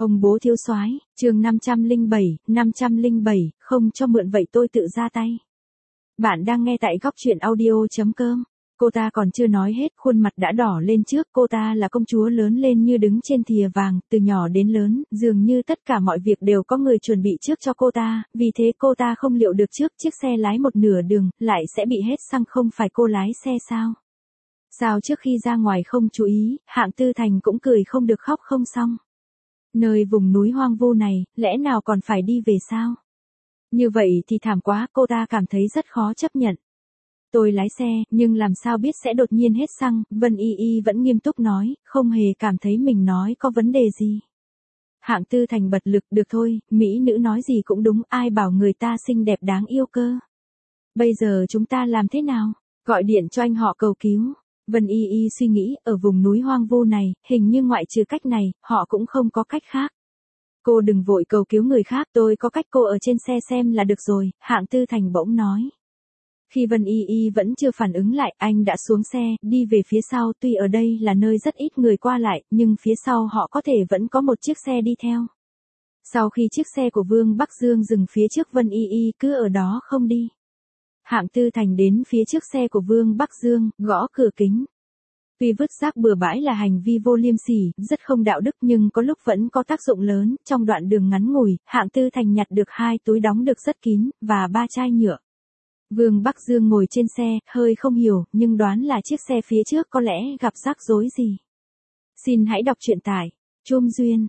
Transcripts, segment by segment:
Ông bố thiếu soái, chương 507, không cho mượn vậy tôi tự ra tay. Bạn đang nghe tại góc truyện audio.com. Cô ta còn chưa nói hết, khuôn mặt đã đỏ lên trước. Cô ta là công chúa lớn lên như đứng trên thìa vàng, từ nhỏ đến lớn, dường như tất cả mọi việc đều có người chuẩn bị trước cho cô ta, vì thế cô ta không liệu được trước chiếc xe lái một nửa đường, lại sẽ bị hết xăng. Không phải cô lái xe sao? Sao trước khi ra ngoài không chú ý, Hạng Tư Thành cũng cười không được khóc không xong. Nơi vùng núi hoang vu này, lẽ nào còn phải đi về sao? Như vậy thì thảm quá, cô ta cảm thấy rất khó chấp nhận. Tôi lái xe, nhưng làm sao biết sẽ đột nhiên hết xăng, Vân Y Y vẫn nghiêm túc nói, không hề cảm thấy mình nói có vấn đề gì. Hạng Tư Thành bật lực, được thôi, mỹ nữ nói gì cũng đúng, ai bảo người ta xinh đẹp đáng yêu cơ. Bây giờ chúng ta làm thế nào? Gọi điện cho anh họ cầu cứu. Vân Y Y suy nghĩ, ở vùng núi hoang vu này, hình như ngoại trừ cách này, họ cũng không có cách khác. Cô đừng vội cầu cứu người khác, tôi có cách, cô ở trên xe xem là được rồi, Hạng Tư Thành bỗng nói. Khi Vân Y Y vẫn chưa phản ứng lại, anh đã xuống xe, đi về phía sau, tuy ở đây là nơi rất ít người qua lại, nhưng phía sau họ có thể vẫn có một chiếc xe đi theo. Sau khi chiếc xe của Vương Bắc Dương dừng phía trước, Vân Y Y cứ ở đó không đi. Hạng Tư Thành đến phía trước xe của Vương Bắc Dương, gõ cửa kính. Tuy vứt rác bừa bãi là hành vi vô liêm sỉ, rất không đạo đức, nhưng có lúc vẫn có tác dụng lớn. Trong đoạn đường ngắn ngủi, Hạng Tư Thành nhặt được 2 túi đóng được rất kín, và 3 chai nhựa. Vương Bắc Dương ngồi trên xe, hơi không hiểu, nhưng đoán là chiếc xe phía trước có lẽ gặp rắc rối gì. Xin hãy đọc truyện tại Chum Duyên,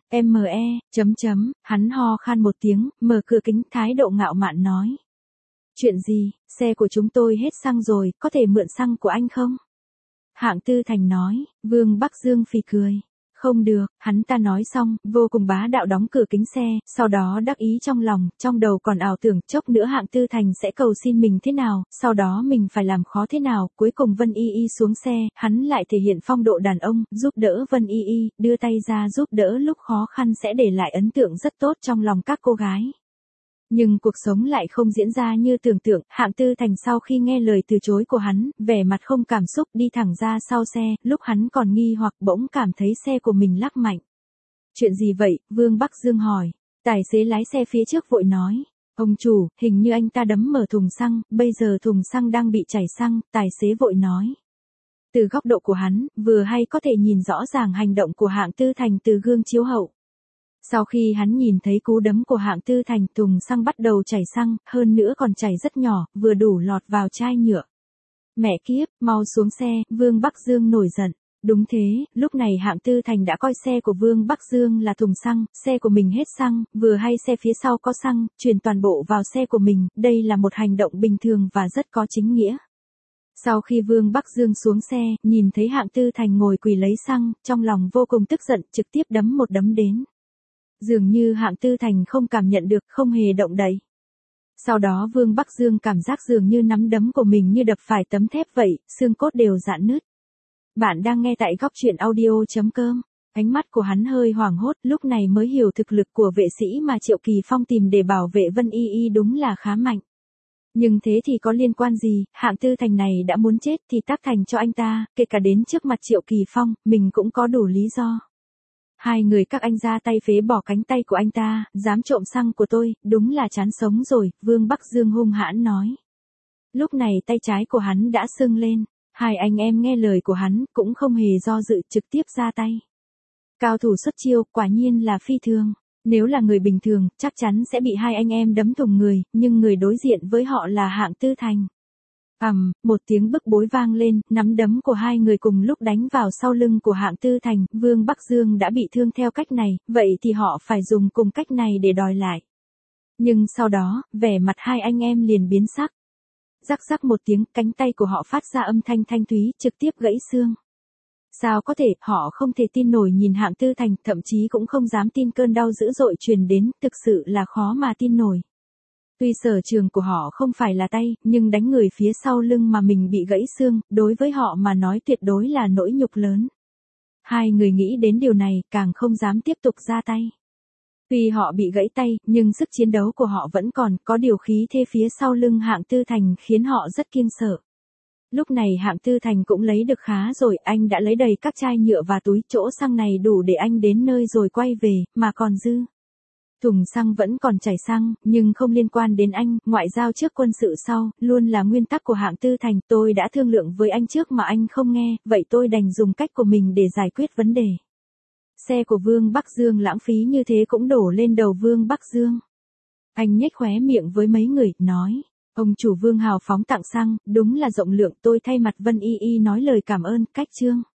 hắn ho khan một tiếng, mở cửa kính, thái độ ngạo mạn nói. Chuyện gì, xe của chúng tôi hết xăng rồi, có thể mượn xăng của anh không? Hạng Tư Thành nói. Vương Bắc Dương phì cười. Không được, hắn ta nói xong, vô cùng bá đạo đóng cửa kính xe, sau đó đắc ý trong lòng, trong đầu còn ảo tưởng chốc nữa Hạng Tư Thành sẽ cầu xin mình thế nào, sau đó mình phải làm khó thế nào. Cuối cùng Vân Y Y xuống xe, hắn lại thể hiện phong độ đàn ông, giúp đỡ Vân Y Y, đưa tay ra giúp đỡ lúc khó khăn sẽ để lại ấn tượng rất tốt trong lòng các cô gái. Nhưng cuộc sống lại không diễn ra như tưởng tượng. Hạng Tư Thành sau khi nghe lời từ chối của hắn, vẻ mặt không cảm xúc, đi thẳng ra sau xe. Lúc hắn còn nghi hoặc, bỗng cảm thấy xe của mình lắc mạnh. Chuyện gì vậy? Vương Bắc Dương hỏi. Tài xế lái xe phía trước vội nói. Ông chủ, hình như anh ta đấm mở thùng xăng, bây giờ thùng xăng đang bị chảy xăng. Tài xế vội nói. Từ góc độ của hắn, vừa hay có thể nhìn rõ ràng hành động của Hạng Tư Thành từ gương chiếu hậu. Sau khi hắn nhìn thấy cú đấm của Hạng Tư Thành, thùng xăng bắt đầu chảy xăng, hơn nữa còn chảy rất nhỏ, vừa đủ lọt vào chai nhựa. Mẹ kiếp, mau xuống xe, Vương Bắc Dương nổi giận. Đúng thế, lúc này Hạng Tư Thành đã coi xe của Vương Bắc Dương là thùng xăng, xe của mình hết xăng, vừa hay xe phía sau có xăng, chuyển toàn bộ vào xe của mình, đây là một hành động bình thường và rất có chính nghĩa. Sau khi Vương Bắc Dương xuống xe, nhìn thấy Hạng Tư Thành ngồi quỳ lấy xăng, trong lòng vô cùng tức giận, trực tiếp đấm một đấm đến. Dường như Hạng Tư Thành không cảm nhận được, không hề động đậy. Sau đó Vương Bắc Dương cảm giác dường như nắm đấm của mình như đập phải tấm thép vậy, xương cốt đều rạn nứt. Bạn đang nghe tại góc truyện audio.com. Ánh mắt của hắn hơi hoảng hốt, lúc này mới hiểu thực lực của vệ sĩ mà Triệu Kỳ Phong tìm để bảo vệ Vân Y Y đúng là khá mạnh. Nhưng thế thì có liên quan gì, Hạng Tư Thành này đã muốn chết thì tác thành cho anh ta, kể cả đến trước mặt Triệu Kỳ Phong, mình cũng có đủ lý do. Hai người các anh ra tay phế bỏ cánh tay của anh ta, dám trộm xăng của tôi, đúng là chán sống rồi, Vương Bắc Dương hung hãn nói. Lúc này tay trái của hắn đã sưng lên, hai anh em nghe lời của hắn, cũng không hề do dự, trực tiếp ra tay. Cao thủ xuất chiêu, quả nhiên là phi thường. Nếu là người bình thường, chắc chắn sẽ bị hai anh em đấm thủng người, nhưng người đối diện với họ là Hạng Tư Thành. Một tiếng bức bối vang lên, nắm đấm của hai người cùng lúc đánh vào sau lưng của Hạng Tư Thành, Vương Bắc Dương đã bị thương theo cách này, vậy thì họ phải dùng cùng cách này để đòi lại. Nhưng sau đó, vẻ mặt hai anh em liền biến sắc. Rắc rắc một tiếng, cánh tay của họ phát ra âm thanh thanh thúy, trực tiếp gãy xương. Sao có thể, họ không thể tin nổi nhìn Hạng Tư Thành, thậm chí cũng không dám tin cơn đau dữ dội truyền đến, thực sự là khó mà tin nổi. Tuy sở trường của họ không phải là tay, nhưng đánh người phía sau lưng mà mình bị gãy xương, đối với họ mà nói tuyệt đối là nỗi nhục lớn. Hai người nghĩ đến điều này, càng không dám tiếp tục ra tay. Tuy họ bị gãy tay, nhưng sức chiến đấu của họ vẫn còn, có điều khí thế phía sau lưng Hạng Tư Thành khiến họ rất kiêng sợ. Lúc này Hạng Tư Thành cũng lấy được khá rồi, anh đã lấy đầy các chai nhựa và túi, chỗ xăng này đủ để anh đến nơi rồi quay về, mà còn dư. Thùng xăng vẫn còn chảy xăng, nhưng không liên quan đến anh, ngoại giao trước quân sự sau, luôn là nguyên tắc của Hạng Tư Thành, tôi đã thương lượng với anh trước mà anh không nghe, vậy tôi đành dùng cách của mình để giải quyết vấn đề. Xe của Vương Bắc Dương lãng phí như thế cũng đổ lên đầu Vương Bắc Dương. Anh nhếch khóe miệng với mấy người, nói, ông chủ Vương hào phóng tặng xăng, đúng là rộng lượng, tôi thay mặt Vân Y Y nói lời cảm ơn, cách Trương.